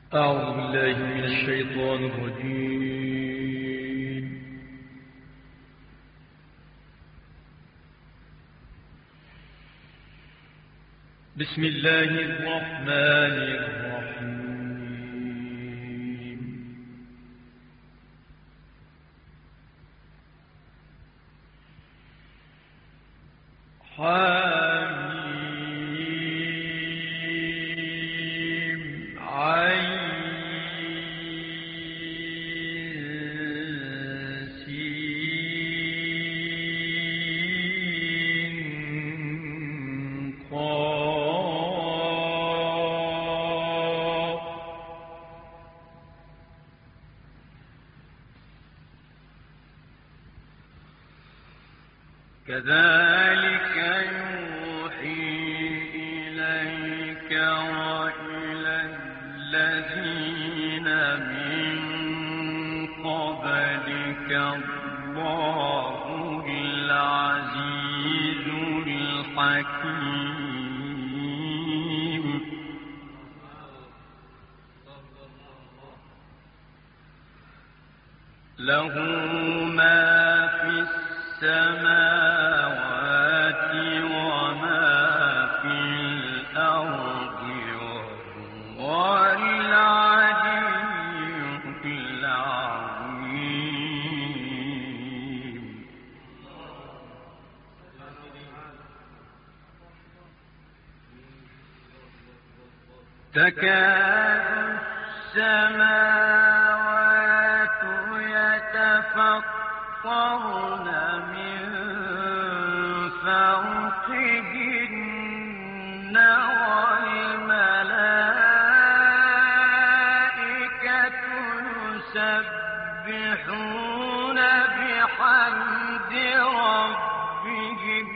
أعوذ بالله من الشيطان الرجيم. بسم الله الرحمن الرحيم. كذلك يوحي إليك وإلى الذين من قبلك الله العزيز الحكيم. له ما في السماوات وما في الأرض وهو العلي العظيم. تكاد السماوات يتفطرن من فوقهن والملائكة يسبحون بحمد ربهم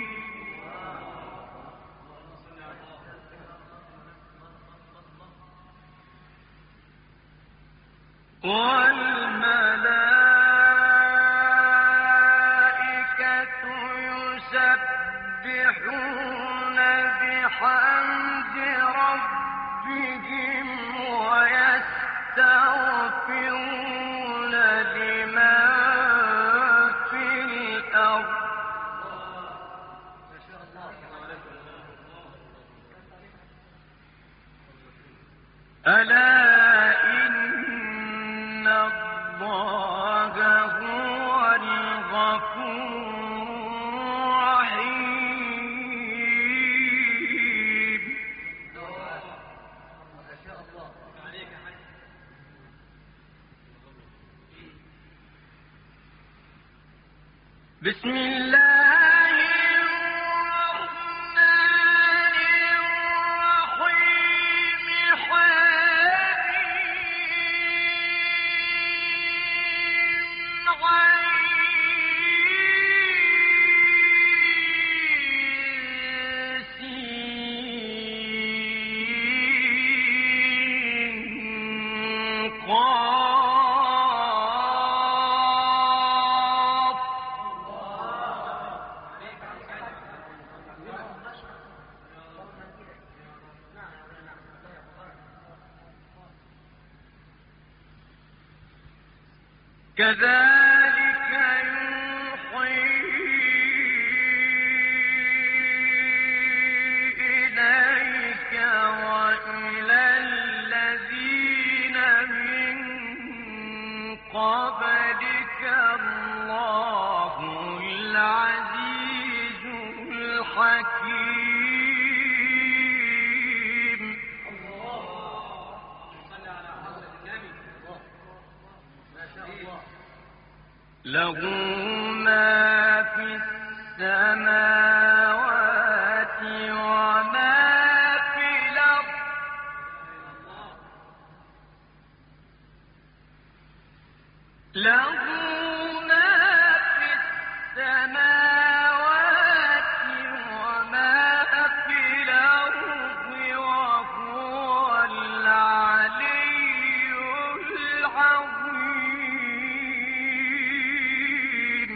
ويستغفرون لمن في الأرض. ألا إن الله هو الغفور الرحيم. بسم الله الرحمن الرحيم. كذلك يوحي إليك وإلى الذين من قبلك الله العزيز الحكيم. له ما في السماوات وما في الأرض. له ما في السماوات وما في الأرض وهو العلي العظيم.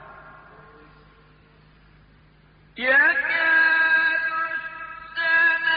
يكاد السماوات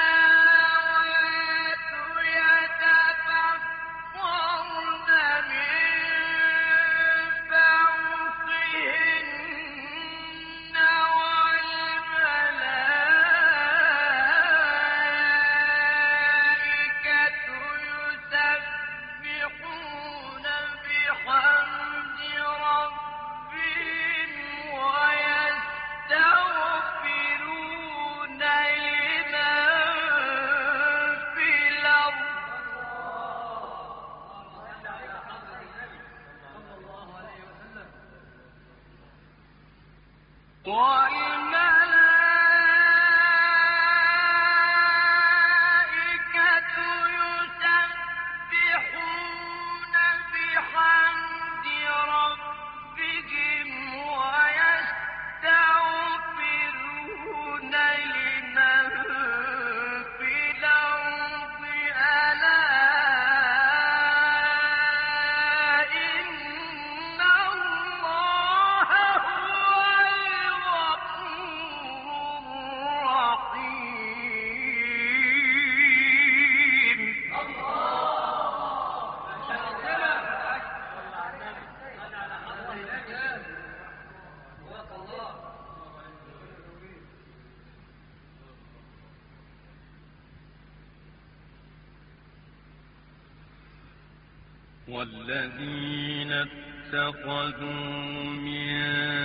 والذين اتخذوا من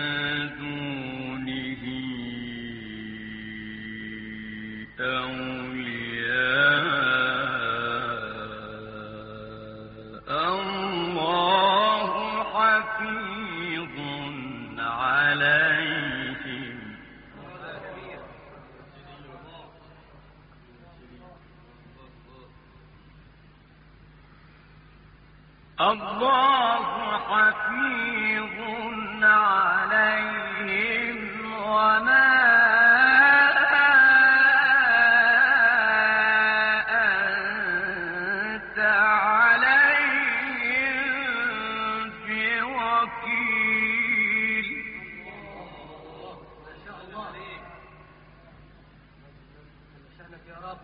دونه أولياء الله حفيظ عليهم الله حفيظ عليهم وما أنت عليهم بوكيل. ما شاء الله عليك. شأنك يا رب.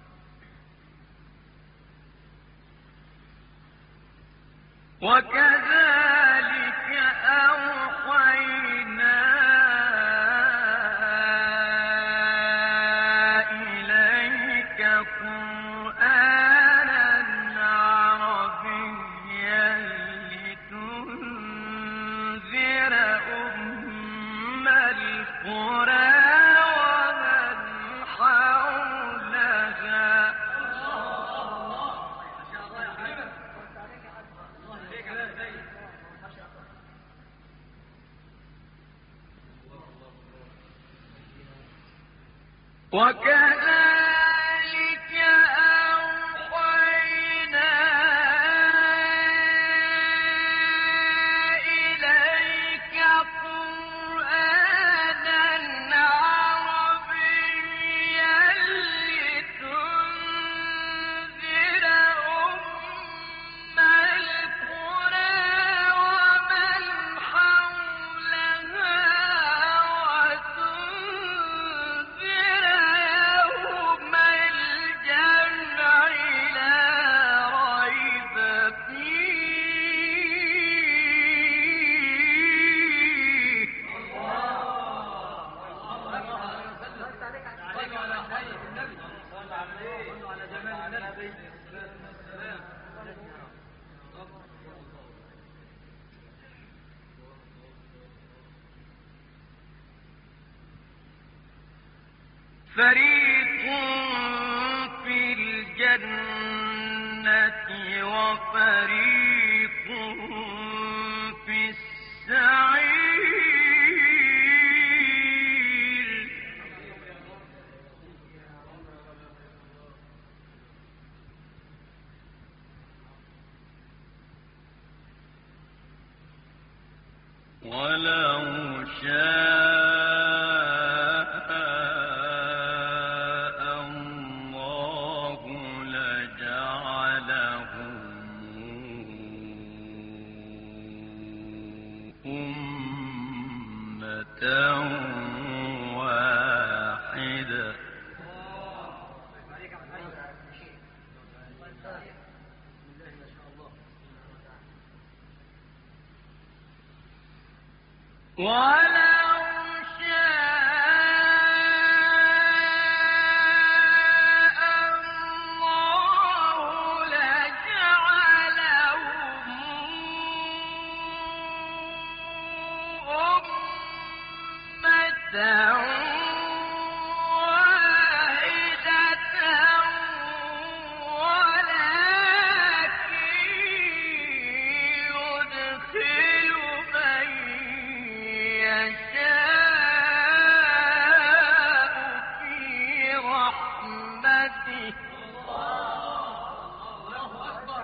وكذلك أوحينا إليك قرآنا عربيا لتنذر أم القرى ومن حولها. وكذلك أوحينا إليك قرآنا عربيا لتنذر أم القرى ومن حولها وتنذر يوم الجمع لا ريب فيه. فريق في الجنة وفريق في السعير. ولو شاء الله لجعلهم أمة واحدة. ولو شاء الله لجعلهم أمة واحدة ولكن يدخل من يشاء في رحمته. الله أكبر.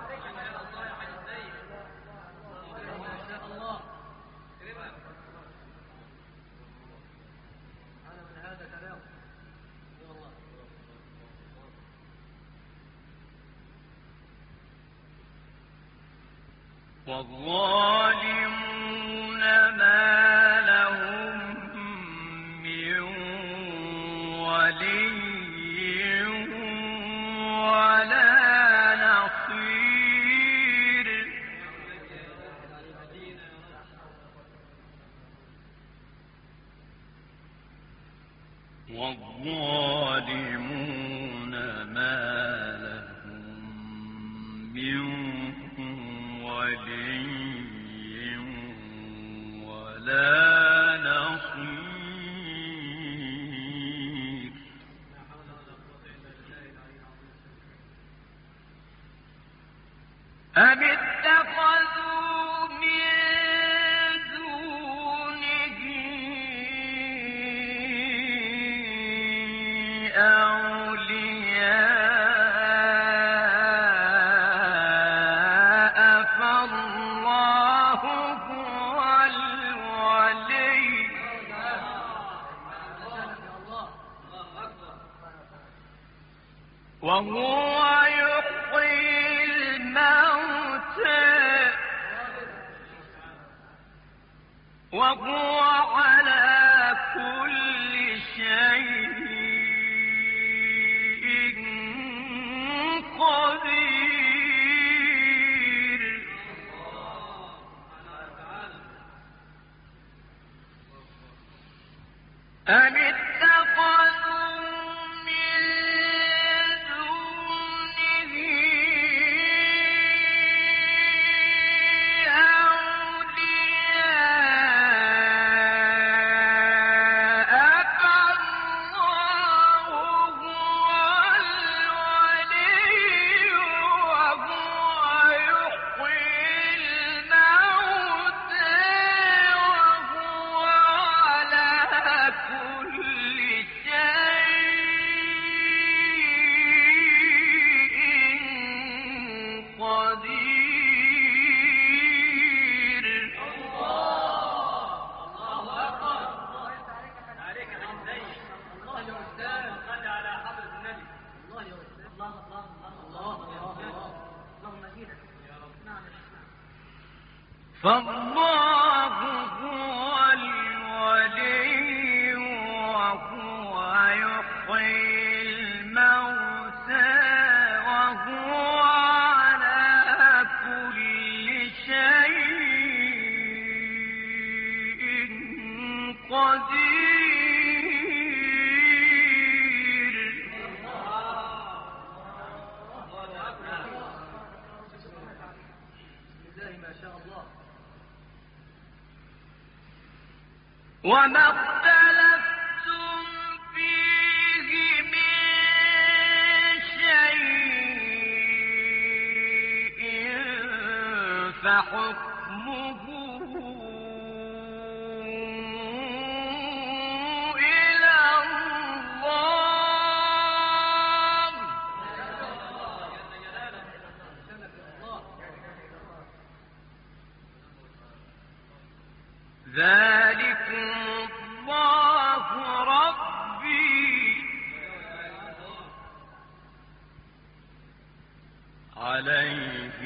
ما شاء الله. أنا من هذا كلام. والظالمون ما لهم من ولي ولا نصير. والظالمون ما لهم من أم اتخذوا من دونه أولياء فالله هو الولي وهو يحيي الموتى وهو على كل شيء قدير أم اتخذوا من دونه أولياء فالله هو الولي وهو يحيي الموتى وهو على كل شيء قدير عليك يا حسين. الله يا أستاذ. صل على حضرة النبي. الله يا أستاذ. الله الله الله الله. اللهم أجيرك يا رب. نعم. فالله هو الولي وهو يحيي الموتى وهو على كل شيء قدير بسم الله ما شاء الله. وما اختلفتم فيه من شيء فحكمه إلى الله ذلكم الله ربي عليه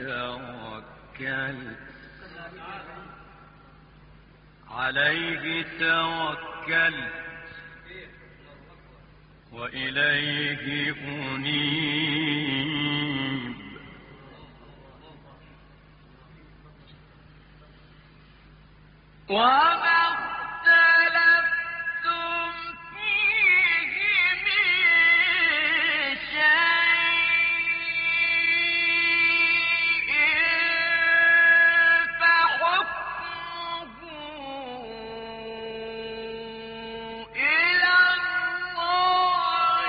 توكلت وإليه أنيب وما اختلفتم فيه من شيء فحكمه إلى الله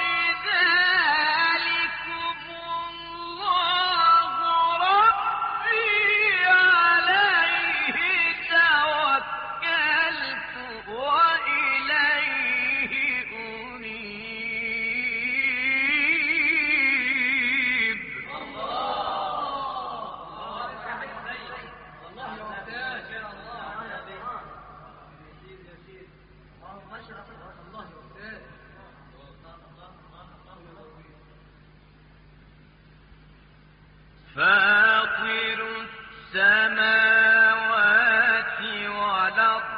ذلكم الله ربي عليه توكلت وإليه أنيب فاطر السماوات والأرض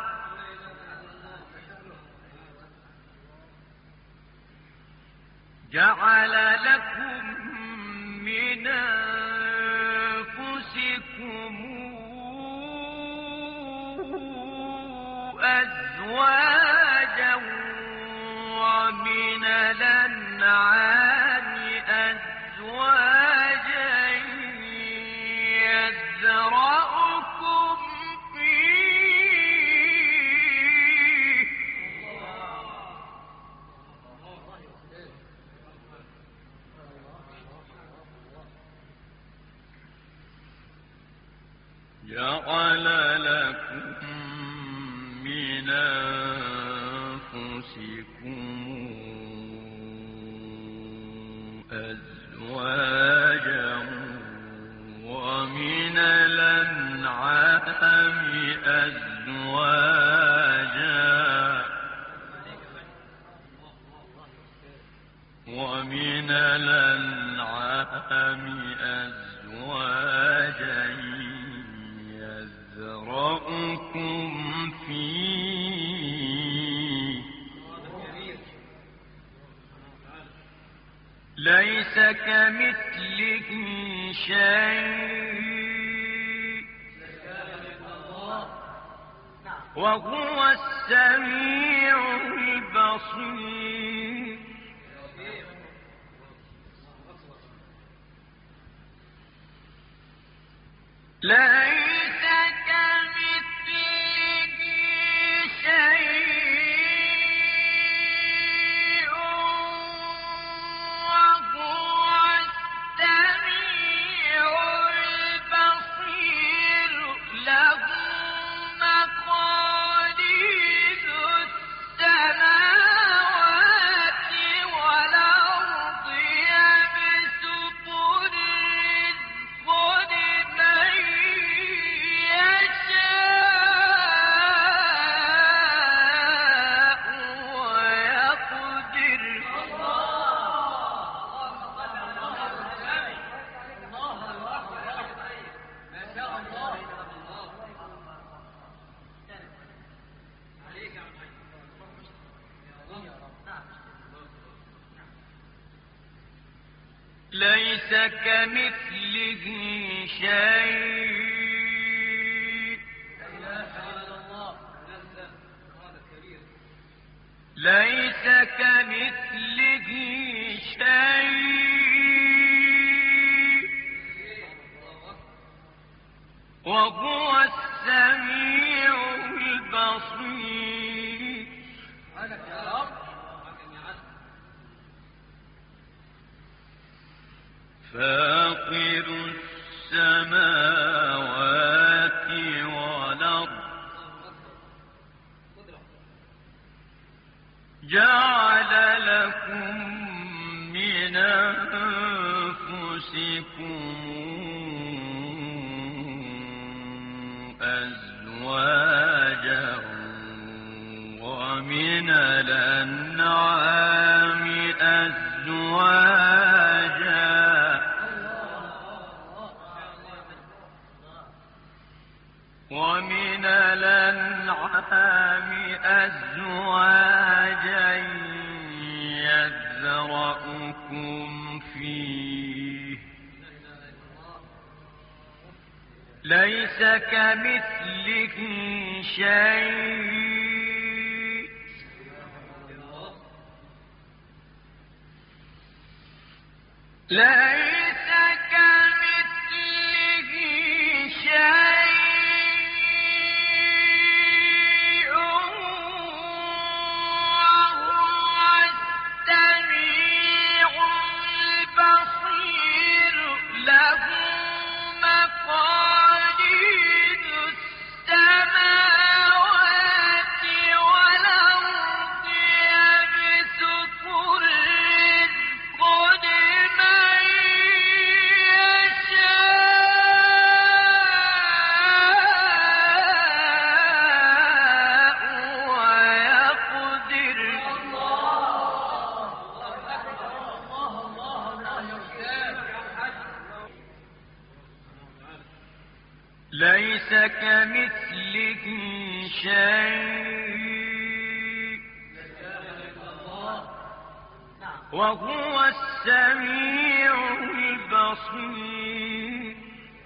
جعل لكم من أنفسكم أزواجا ومن الأنعام أزواجا يذرأكم فيه جعل لكم من أنفسكم أزواجا ومن الأنعام أزواجا يذرأكم فيه ليس كمثله شيء وهو السميع البصير ليس كمثله شيء وهو السميع البصير له مقاليد السماوات والأرض يبسط الرزق لمن يشاء ويقدر ليس كمثله شيء ليس كمثله شيء وهو السميع البصير فاطر السماوات والأرض جعل لكم من أنفسكم أزواجا ومن الأنعام أزواجا يذرأكم فيه ليس كمثله شيء ليس كمثله شيء ليس كمثله شيء وهو السميع البصير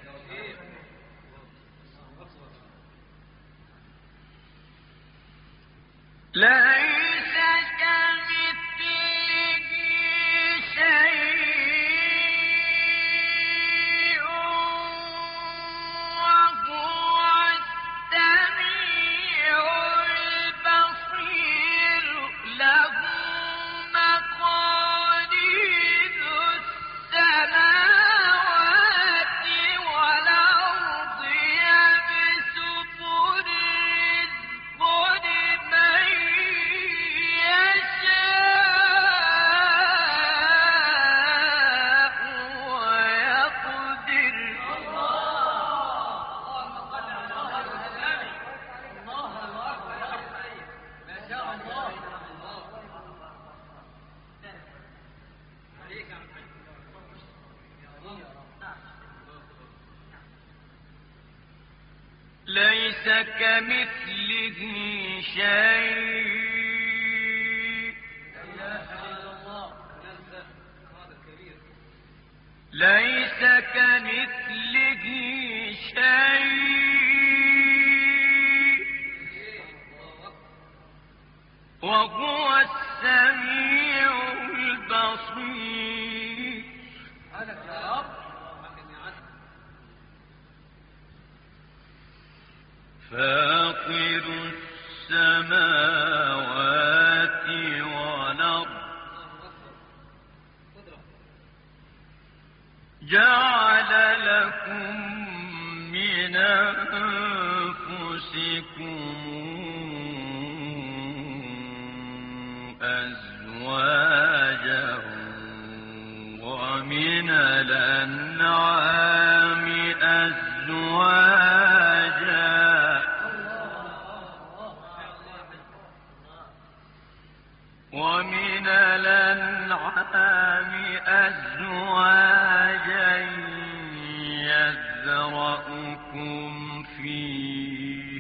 ليس كمثله شيء السماوات والأرض ليس كمثله شيء. ليس كمثله شيء وهو السميع البصير. فاطر السماوات والأرض جعل لكم من أنفسكم أزواجا ومن الأنعام أزواجا يذرأكم فيه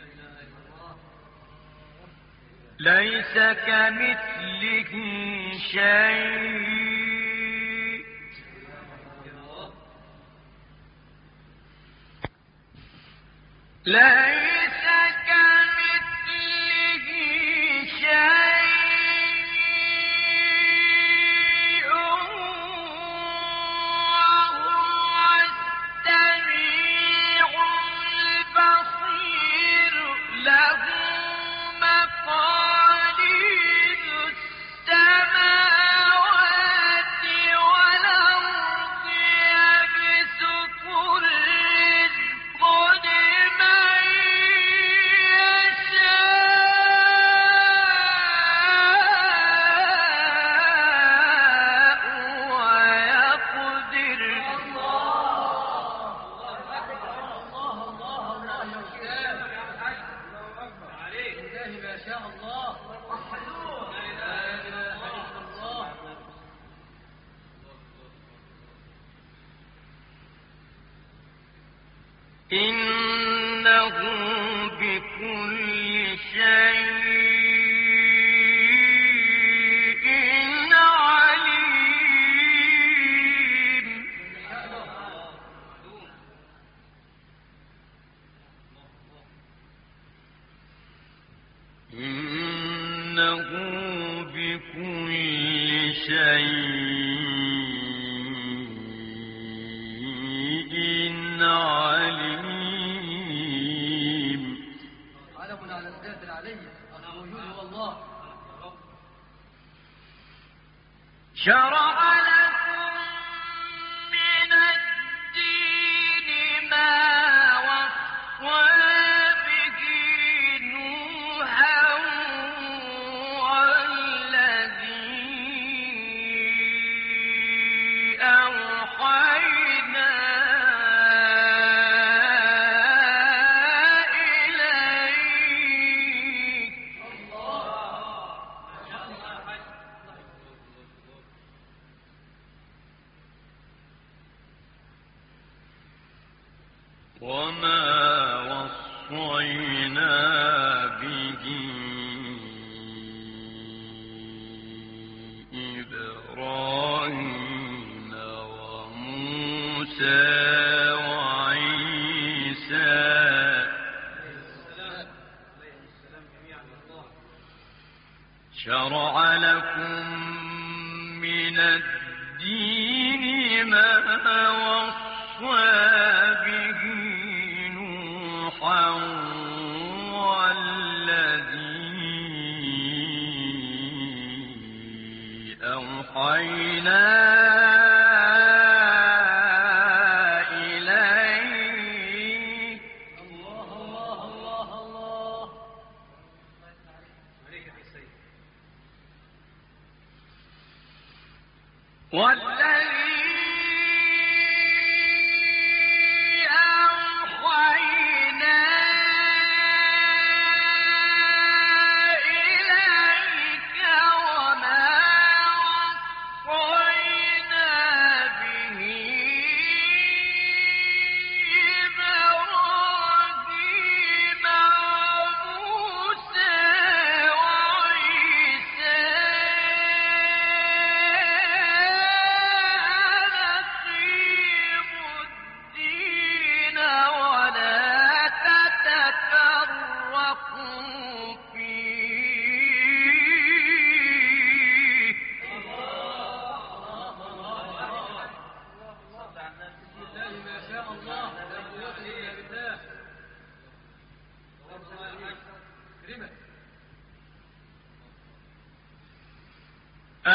ليس كمثله شيء ليس كمثله شيء وهو السميع البصير. له مقاليد السماوات والأرض يبسط الرزق لمن يشاء ويقدر. ما شاء الله. لا إله إلا الله. إنه بكل شيء عليم. إنه بكل شيء عليم. علم على الذات العلية الوجود هو الله. شرع لكم من الدين ما وصى به نوحا والذي أوحينا إليك وما وصينا به إبراهيم وموسى وعيسى شرع لكم من الدين ما وصى به نوحا والذي أوحينا إليك الله الله الله الله. عليك يا سيد. والذي أوحينا إليك وما وصينا به إبراهيم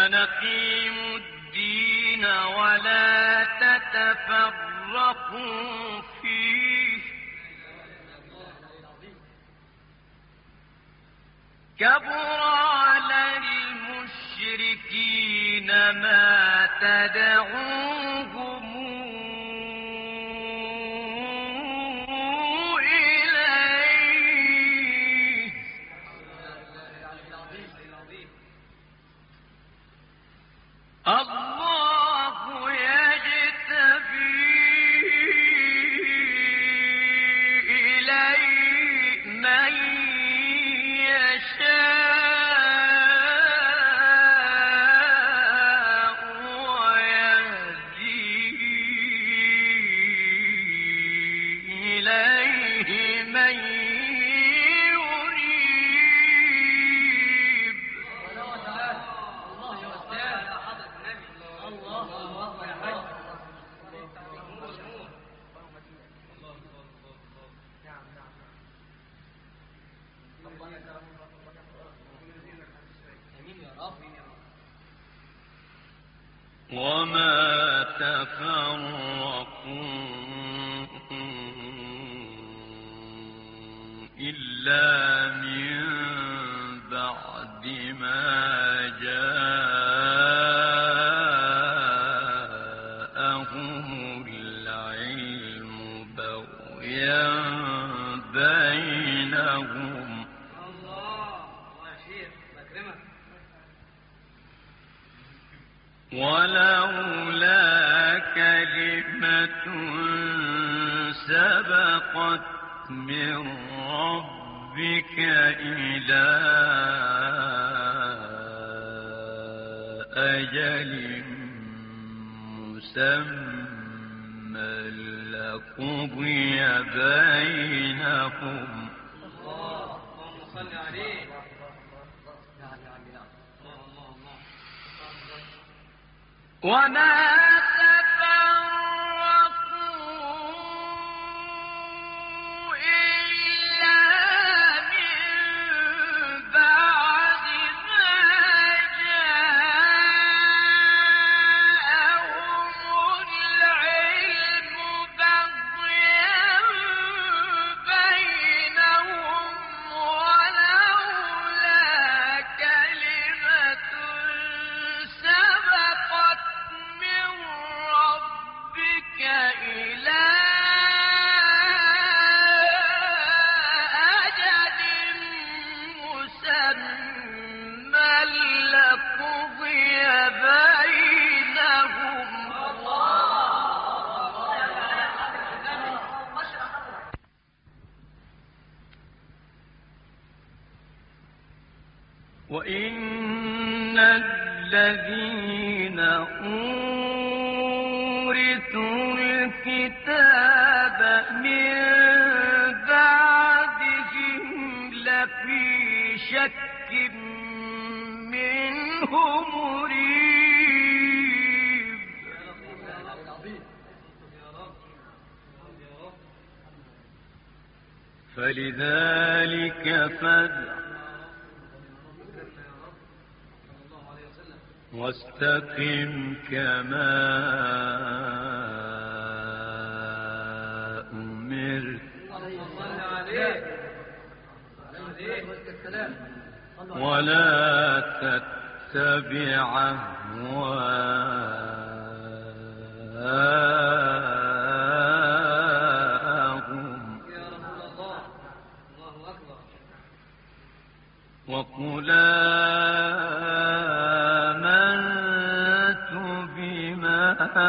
أن أقيموا الدين ولا تتفرقوا فيه كبر على المشركين ما تدعوهم إليه الله يجتبي إليه من يشاء ويهدي إليه من يريد الله يا أستاذ الله أكبر يا حاج امين يا رب وما تفرقوا إلا من بعد ما جاءهم العلم بغيا بينهم الله يا شيخ بكرمك ولولا كلمة سبقت من ربك إلى أجل مسمى لقضي بينهم اللهم صل عليه وما تفرقوا إلا من بعد ما جاءهم العلم بغيا بينهم ولولا كلمة سبقت من ربك إلى أجل مسمى لقضي بينهم وإن الذين أورثوا الكتاب من بعدهم لفي شك منه مريب فلذلك فادع واستقم كما أمرت ولا تتبع أهواءهم وقل آمنت بما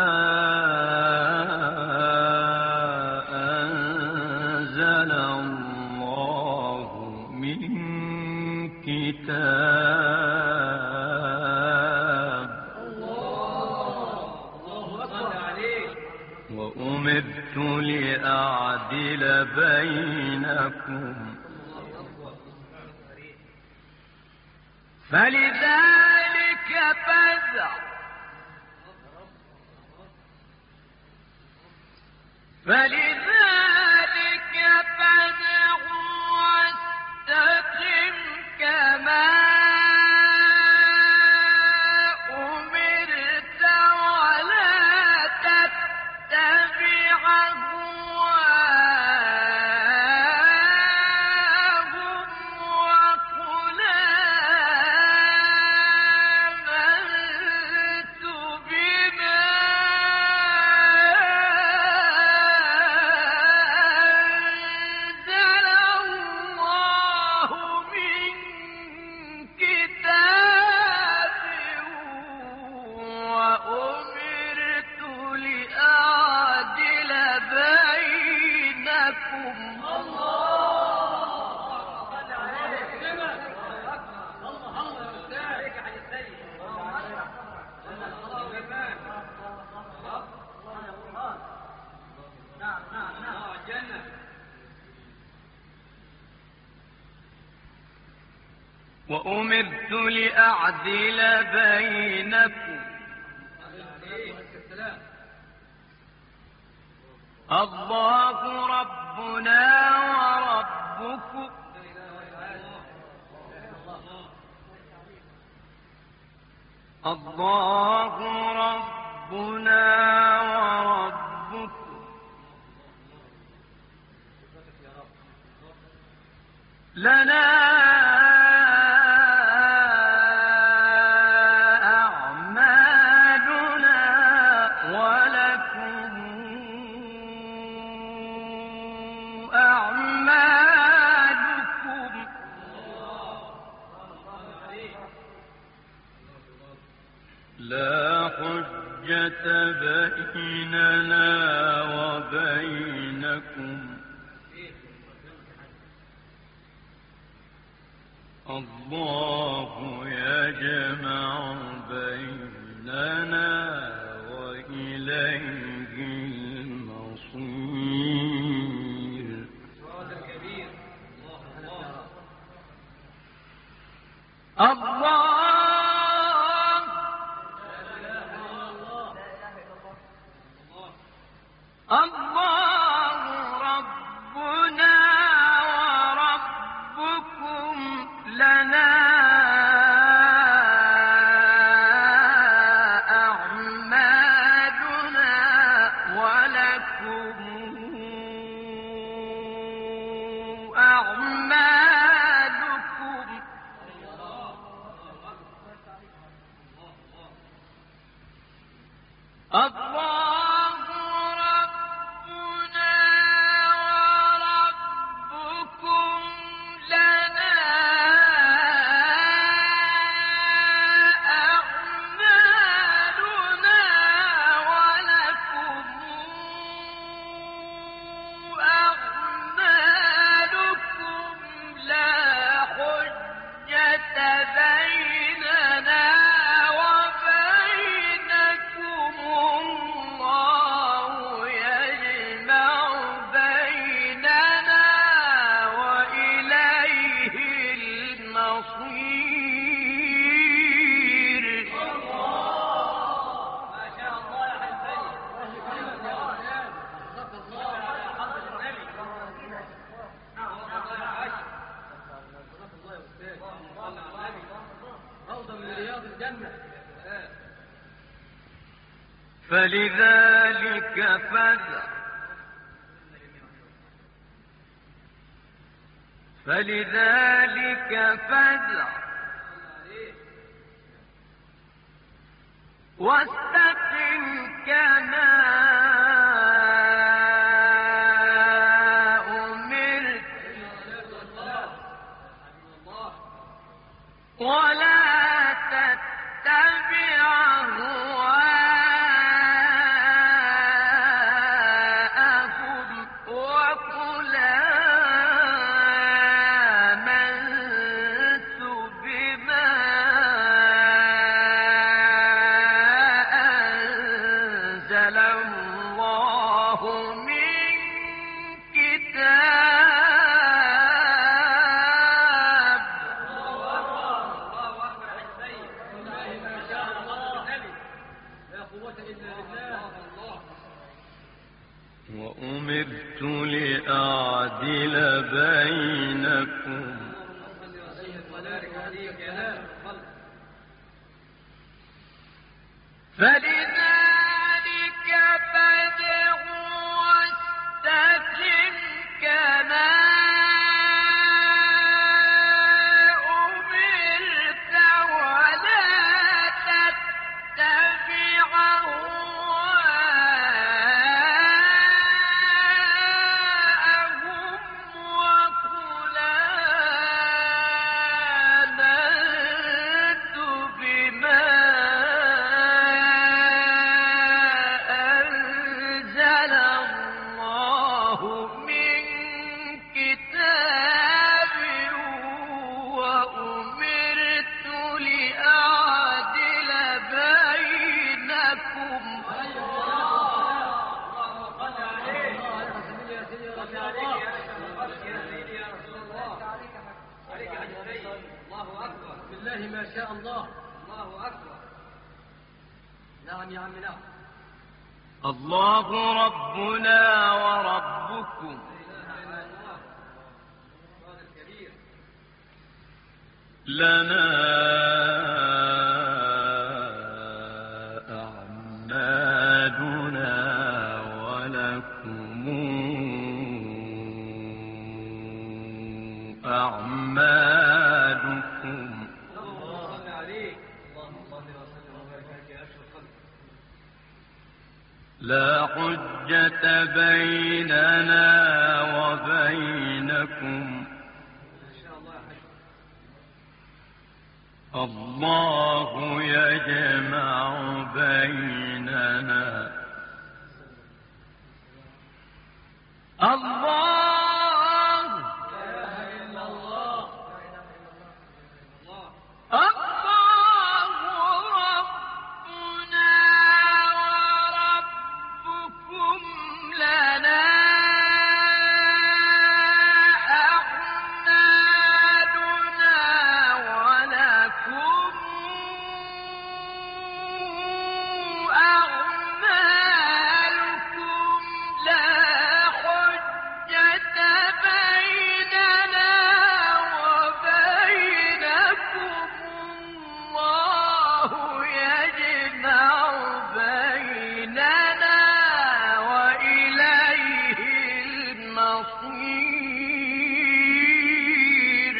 أنزل الله من كتاب وأمرت لأعدل بينكم فلذلك فادع واستقم كما وأمرت لأعدل بينكم الله ربنا وربكم الله ربنا وربكم لنا أعمالنا ولكم أعمالكم لا حجة بيننا وبينكم الله يجمع بيننا وإليه المصير. الله ربنا وربكم لنا أعمالنا ولكم أعمالكم الله ربنا وربكم لنا أعمالنا ولكم أعمالكم لا حجة بيننا وبينكم الله يجمع بيننا وإليه المصير. ما شاء الله يا حبيبي. صدق الله على حضرة النبي. نعم الله يا عاشر. صدق الله يا أستاذ. صلى على النبي. روضة من رياض الجنة. فلذلك فادع واستقم كما أمرت ولا تتبع أهواءهم وقل آمنت بما أنزل الله من كتاب. الله أكبر يا سيد. ما شاء الله النبي. لا قوة إلا بالله. الله. وأمرت لأعدل بينكم صل وسلم وبارك عليك يا نبي. فلذلك فادع واستقم كما أمرت ولا تتبع أهواءهم وقل آمنت بما نعم يا عم نعم. الله ربنا وربكم لنا أعمالنا ولكم أعمالكم. اللهم عليك. اللهم صل وسلم وبارك يا أشرف الخلق. لا حجة بيننا وبينكم. الله يجمع بيننا. الله الله ربنا وربكم لنا أعمالنا ولكم أعمالكم. لا حجة بيننا وبينكم. الله يجمع بيننا وإليه المصير.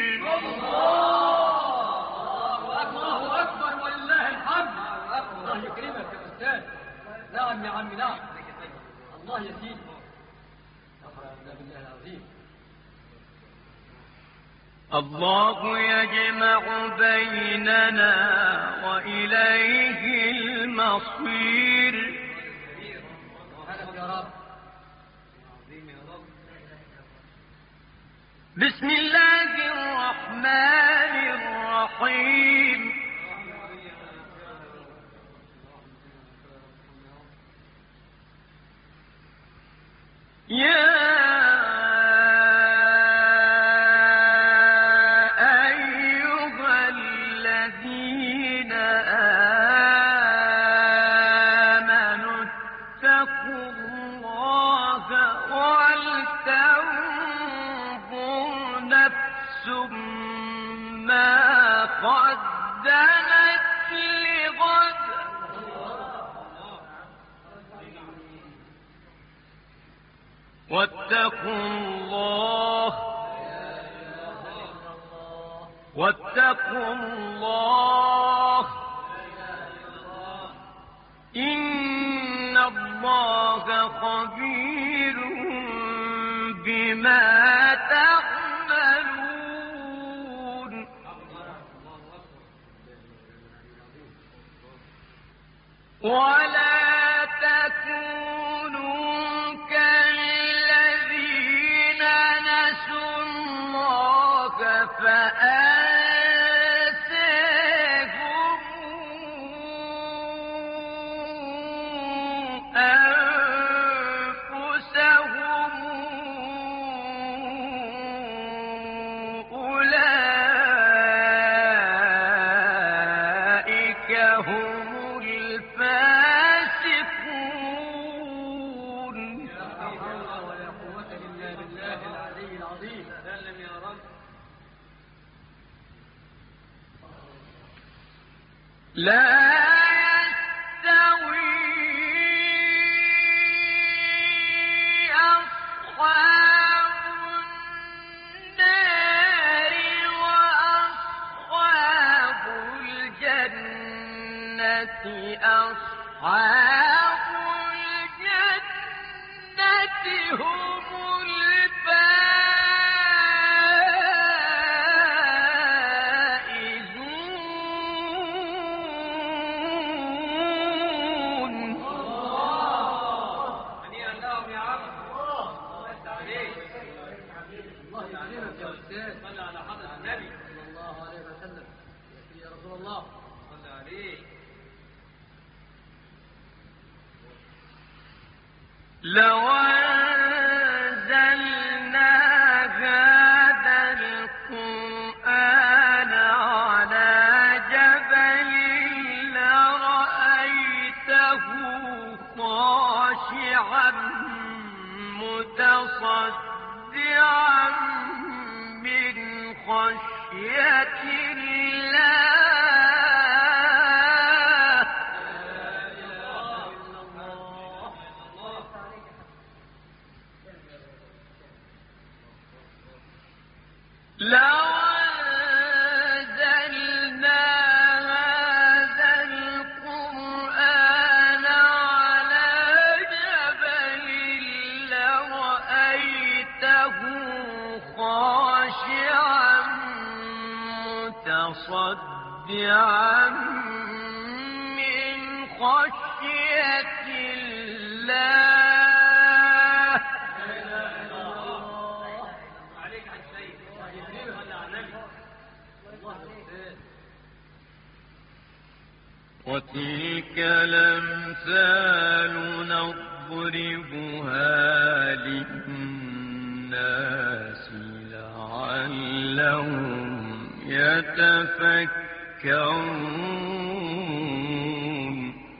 الله أكبر ولله الحمد. الله يكرمك يا أستاذ. نعم يا عم نعم. الله يزيد. أخرجنا بالله العظيم. الله يجمع بيننا وإليه المصير. سبحانك يا رب. بسم الله الرحمن الرحيم. يا أيها الذين آمنوا اتقوا الله ولتنظر نفس ما قدمت لغد. واتقوا الله واتقوا الله إن الله خبير بما تعملون. ولا تكونوا كالذين نسوا الله فأنساهم أنفسهم. أولئك هم الفاسقون. لا حول ولا قوة إلا بالله العلي العظيم. سلم يا رب. لا يستوي أصحاب النار وأصحاب الجنة. أصحاب الجنة هم الفائزون. هنيئا لهم يا عم. الله عليك. الله يعلمك يا أستاذ. صل على حضرة النبي صلى الله عليه وسلم. يا رسول الله صل عليه. لو أنزلنا هذا القرآن على جبل لرأيته خاشعا متصدعا من خشية الله. لو أنزلنا هذا القرآن على جبل لرأيته خاشعا متصدعا من خشية الله. وتلك الأمثال نضربها للناس لعلهم يتفكرون.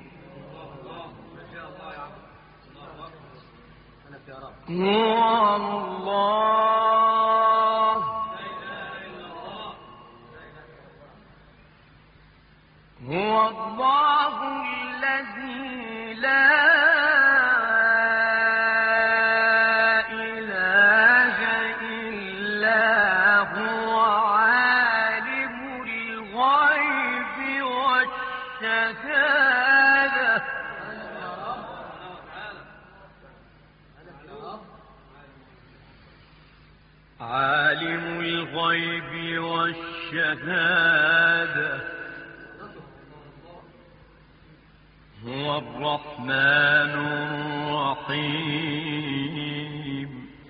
هو الله هو الله الذي لا إله إلا هو عالم الغيب والشهادة. عالم الغيب والشهادة هو الرحمن الرحيم.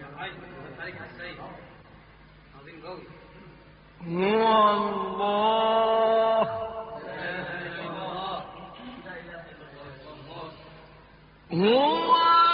هو الله هو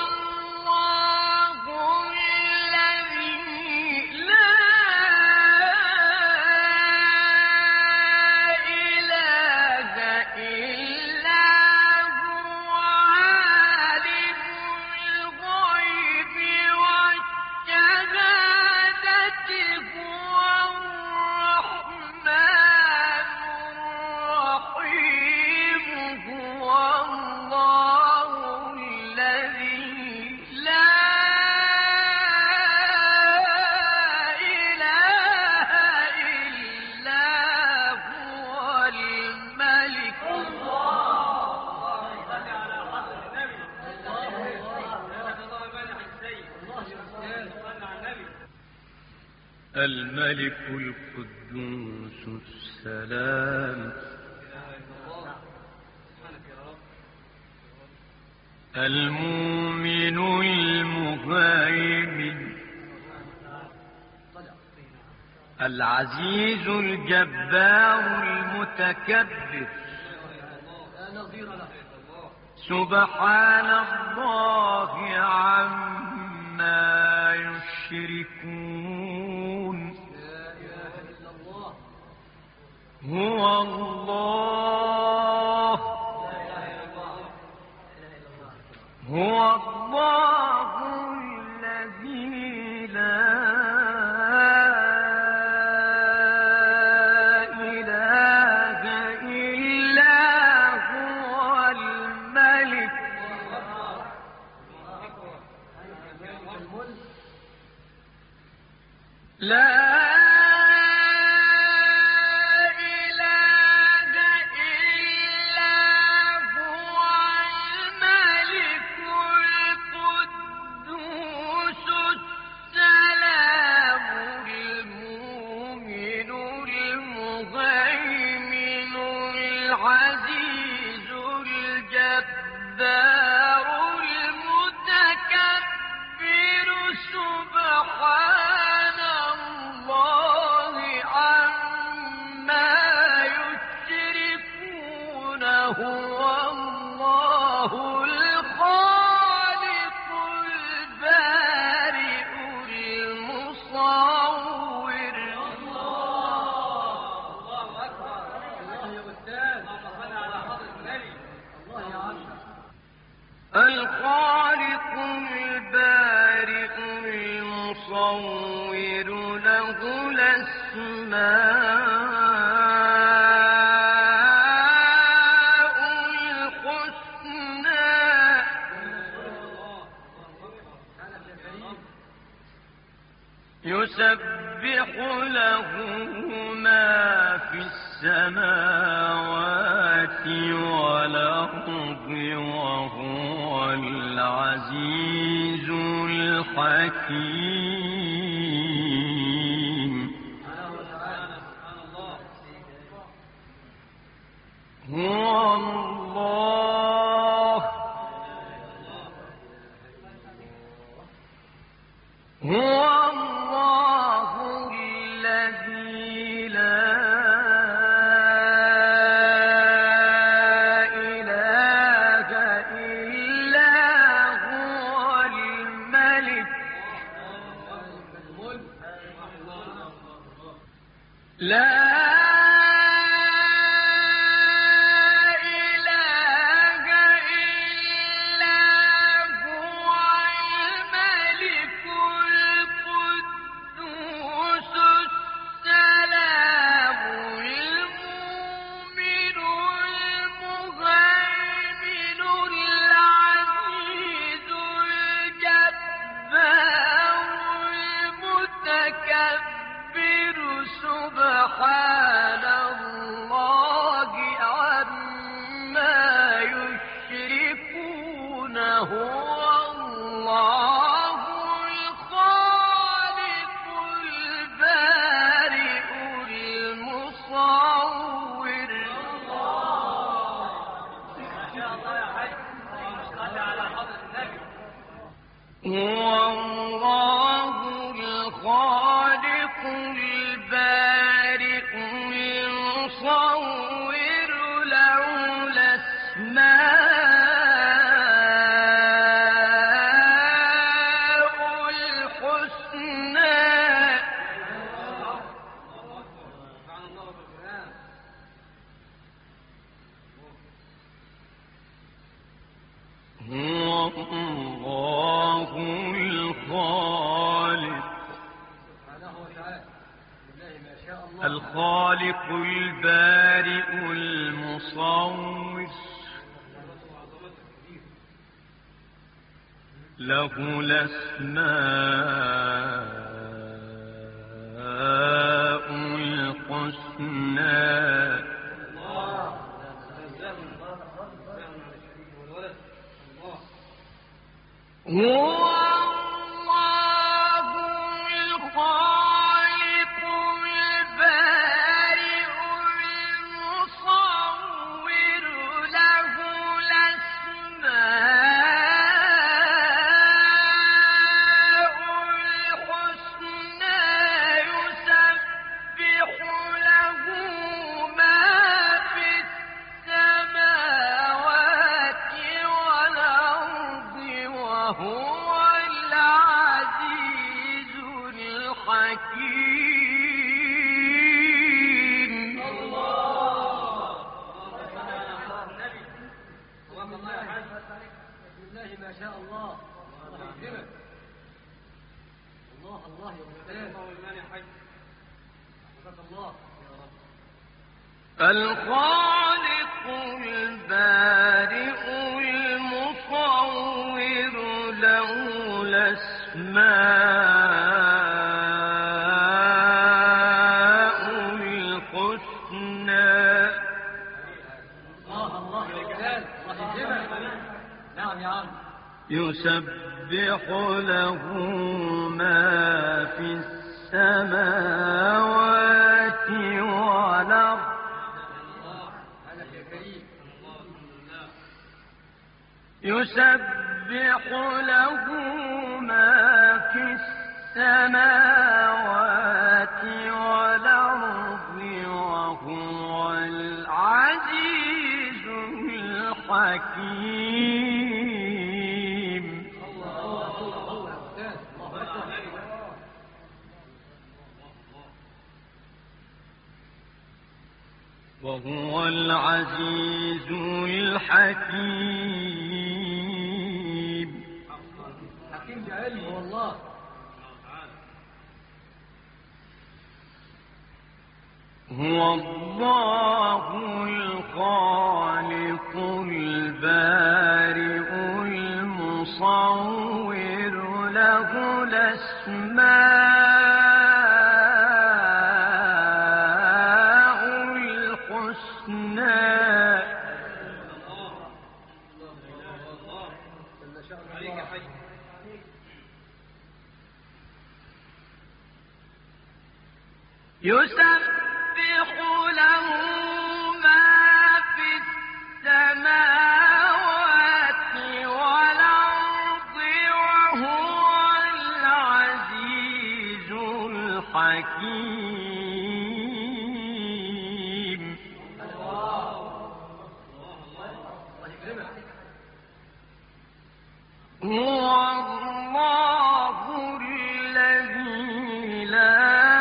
الملك القدوس السلام المؤمن المهيمن العزيز الجبار المتكبر سبحان الله عما يشركون. هو الله هو الله الذي لا إله إلا هو الملك لا يسبح له ما في السماوات والأرض وهو العزيز الحكيم. هو الله الذي لا إله إلا هو الملك لا سبحان الله عما يشركون. هو الله الخالق البارئ المصور. هو الله الخالق البارئ المصور له الأسماء الحسنى. هو الله الخالق البارئ المصور له الأسماء الحسنى. هو هو العزيز الحكيم. ما شاء الله. الله يا الله يا رب. الخالق البارئ المصور له الأسماء الحسنى. الله يا جلال. نعم يا عم. يسبح له ما في السماوات والأرض يسبح له ما في السماوات والأرض وهو العزيز الحكيم. وهو العزيز الحكيم. حكيم بعلمه والله. هو الله الخالق البارئ المصور له الأسماء يسبح له ما في السماوات والأرض وهو العزيز الحكيم. هو الله الذي لا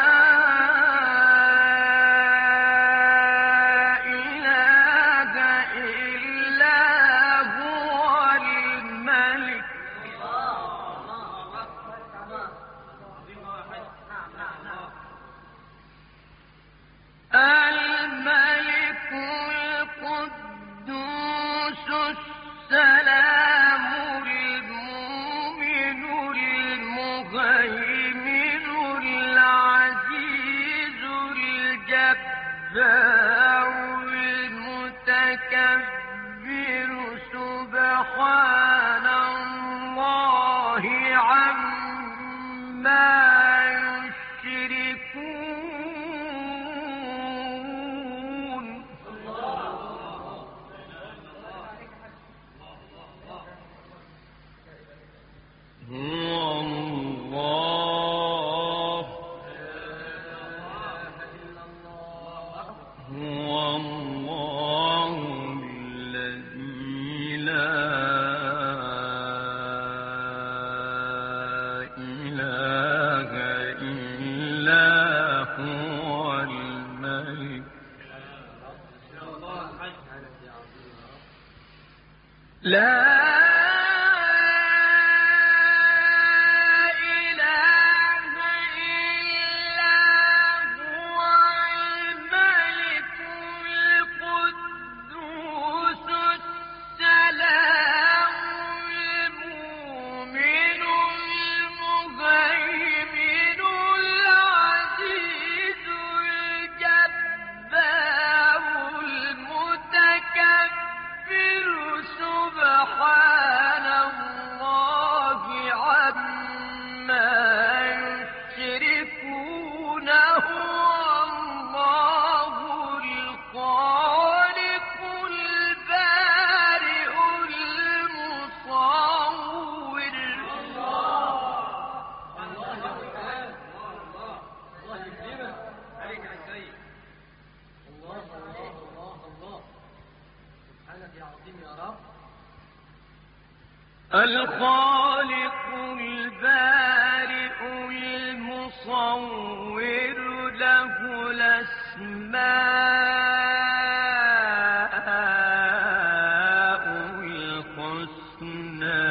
الملك القدوس السلام المؤمن المهيمن العزيز الجبار المتكبر سبحان الله عما لا إله إلا هو الملك القدوس السلام المؤمن المهيمن العزيز الجبار المتكبر سبحان الله عما يشركون. هو الله الخالق البارئ المصور. الخالق البارئ المصور له الأسماء الحسنى.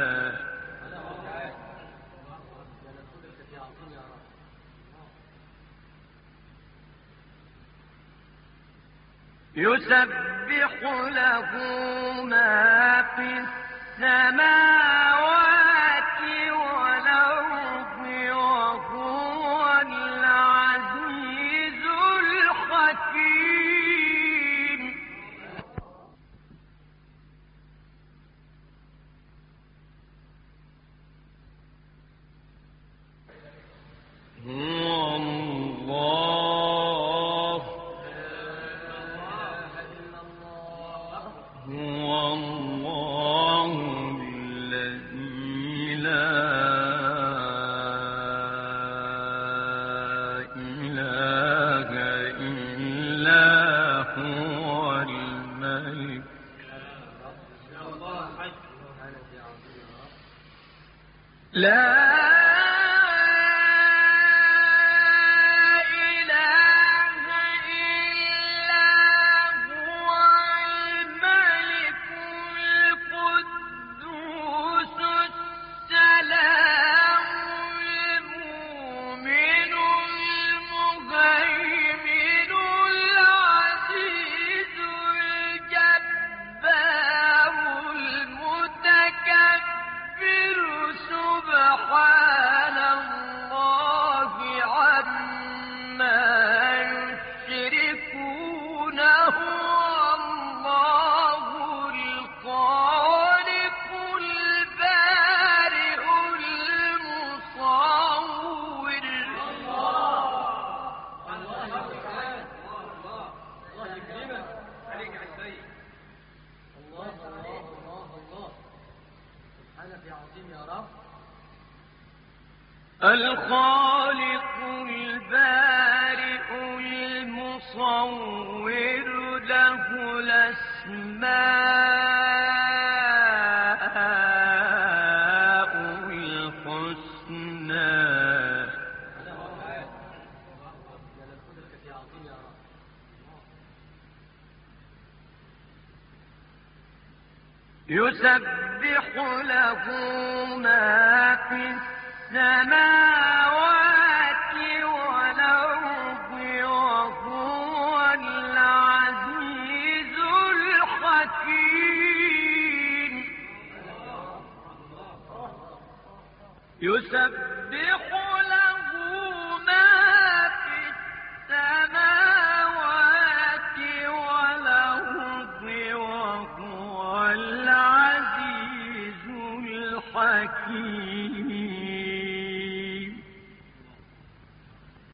يسبح له ما في السماوات والأرض وهو العزيز الحكيم. هو الله هو الله الذي لا إله إلا هو الملك. لا سبحان يا عظيم يا رب. الخالق البارئ المصور له الأسماء الحسنى. يسبح له ما في السماوات والأرض وهو العزيز الحكيم. يسبح